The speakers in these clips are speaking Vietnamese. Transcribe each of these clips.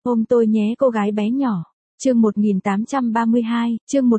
Ôm tôi nhé cô gái bé nhỏ. Chương 1832, chương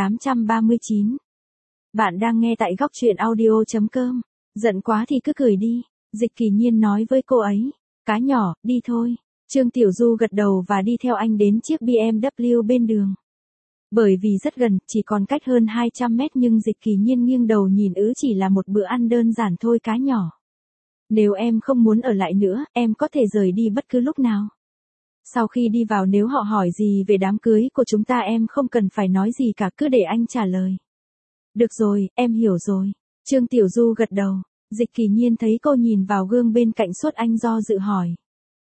1839. Bạn đang nghe tại góc truyện audio.com. Giận quá thì cứ cười đi. Dịch Kỳ Nhiên nói với cô ấy. Cá nhỏ, đi thôi. Trương Tiểu Du gật đầu và đi theo anh đến chiếc BMW bên đường. Bởi vì rất gần, chỉ còn cách hơn 200 mét nhưng Dịch Kỳ Nhiên nghiêng đầu nhìn chỉ là một bữa ăn đơn giản thôi cá nhỏ. Nếu em không muốn ở lại nữa, em có thể rời đi bất cứ lúc nào. Sau khi đi vào nếu họ hỏi gì về đám cưới của chúng ta em không cần phải nói gì cả, cứ để anh trả lời. Được rồi, em hiểu rồi. Trương Tiểu Du gật đầu. Dịch Kỳ Nhiên thấy cô nhìn vào gương bên cạnh suốt anh do dự hỏi.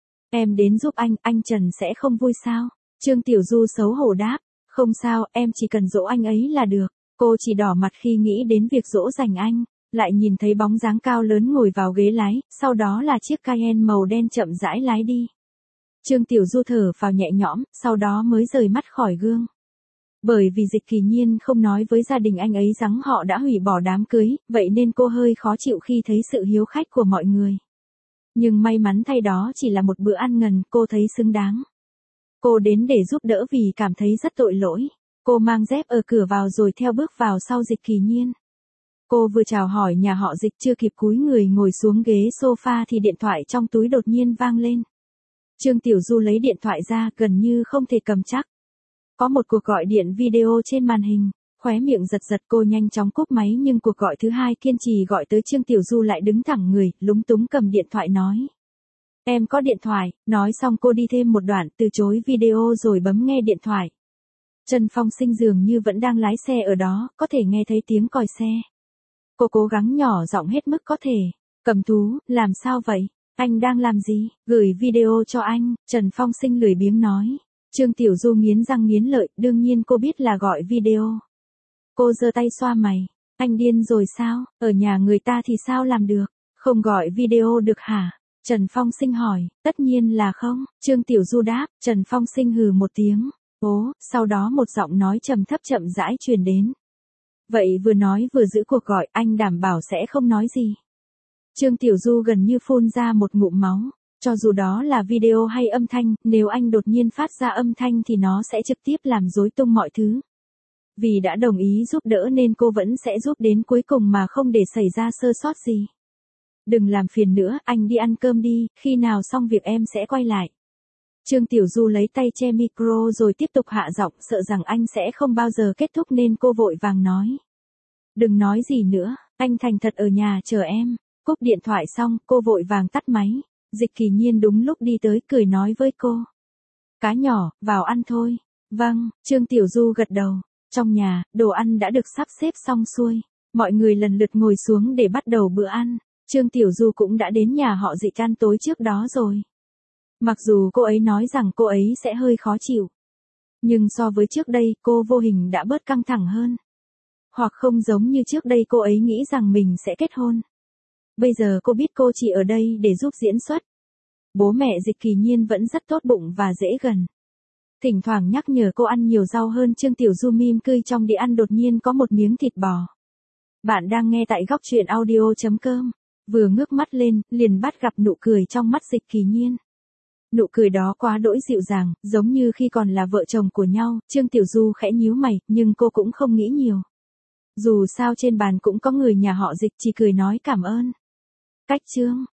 Em đến giúp anh Trần sẽ không vui sao? Trương Tiểu Du xấu hổ đáp. Không sao, em chỉ cần dỗ anh ấy là được. Cô chỉ đỏ mặt khi nghĩ đến việc dỗ dành anh. Lại nhìn thấy bóng dáng cao lớn ngồi vào ghế lái, sau đó là chiếc Cayenne màu đen chậm rãi lái đi. Trương Tiểu Du thở phào nhẹ nhõm, sau đó mới rời mắt khỏi gương. Bởi vì Dịch Kỳ Nhiên không nói với gia đình anh ấy rằng họ đã hủy bỏ đám cưới, vậy nên cô hơi khó chịu khi thấy sự hiếu khách của mọi người. Nhưng may mắn thay đó chỉ là một bữa ăn ngần, cô thấy xứng đáng. Cô đến để giúp đỡ vì cảm thấy rất tội lỗi. Cô mang dép ở cửa vào rồi theo bước vào sau Dịch Kỳ Nhiên. Cô vừa chào hỏi nhà họ Dịch chưa kịp cúi người ngồi xuống ghế sofa thì điện thoại trong túi đột nhiên vang lên. Trương Tiểu Du lấy điện thoại ra gần như không thể cầm chắc. Có một cuộc gọi điện video trên màn hình, khóe miệng giật giật cô nhanh chóng cúp máy nhưng cuộc gọi thứ hai kiên trì gọi tới Trương Tiểu Du lại đứng thẳng người, lúng túng cầm điện thoại nói. Em có điện thoại, nói xong cô đi thêm một đoạn từ chối video rồi bấm nghe điện thoại. Trần Phong Sinh dường như vẫn đang lái xe ở đó, có thể nghe thấy tiếng còi xe. Cô cố gắng nhỏ giọng hết mức có thể. Cầm thú, làm sao vậy? Anh đang làm gì? Gửi video cho anh, Trần Phong Sinh lười biếng nói. Trương Tiểu Du nghiến răng nghiến lợi, đương nhiên cô biết là gọi video. Cô giơ tay xoa mày. Anh điên rồi sao? Ở nhà người ta thì sao làm được? Không gọi video được hả? Trần Phong Sinh hỏi. Tất nhiên là không. Trương Tiểu Du đáp. Trần Phong Sinh hừ một tiếng. Sau đó một giọng nói trầm thấp chậm rãi truyền đến. Vậy vừa nói vừa giữ cuộc gọi, anh đảm bảo sẽ không nói gì. Trương Tiểu Du gần như phun ra một ngụm máu. Cho dù đó là video hay âm thanh, nếu anh đột nhiên phát ra âm thanh thì nó sẽ trực tiếp làm rối tung mọi thứ. Vì đã đồng ý giúp đỡ nên cô vẫn sẽ giúp đến cuối cùng mà không để xảy ra sơ sót gì. Đừng làm phiền nữa, anh đi ăn cơm đi, khi nào xong việc em sẽ quay lại. Trương Tiểu Du lấy tay che micro rồi tiếp tục hạ giọng, sợ rằng anh sẽ không bao giờ kết thúc nên cô vội vàng nói. Đừng nói gì nữa, anh thành thật ở nhà chờ em. Cúp điện thoại xong, cô vội vàng tắt máy. Dịch Kỳ Nhiên đúng lúc đi tới cười nói với cô. Cá nhỏ, vào ăn thôi. Vâng, Trương Tiểu Du gật đầu. Trong nhà, đồ ăn đã được sắp xếp xong xuôi. Mọi người lần lượt ngồi xuống để bắt đầu bữa ăn. Trương Tiểu Du cũng đã đến nhà họ Dịch ăn tối trước đó rồi. Mặc dù cô ấy nói rằng cô ấy sẽ hơi khó chịu. Nhưng so với trước đây, cô vô hình đã bớt căng thẳng hơn. Hoặc không giống như trước đây cô ấy nghĩ rằng mình sẽ kết hôn. Bây giờ cô biết cô chỉ ở đây để giúp diễn xuất. Bố mẹ Dịch Kỳ Nhiên vẫn rất tốt bụng và dễ gần. Thỉnh thoảng nhắc nhở cô ăn nhiều rau hơn. Trương Tiểu Du mím cười trong đĩa ăn đột nhiên có một miếng thịt bò. Bạn đang nghe tại góc truyện audio.com. Vừa ngước mắt lên, liền bắt gặp nụ cười trong mắt Dịch Kỳ Nhiên. Nụ cười đó quá đỗi dịu dàng, giống như khi còn là vợ chồng của nhau. Trương Tiểu Du khẽ nhíu mày, nhưng cô cũng không nghĩ nhiều. Dù sao trên bàn cũng có người nhà họ Dịch, chỉ cười nói cảm ơn. Cách Trương,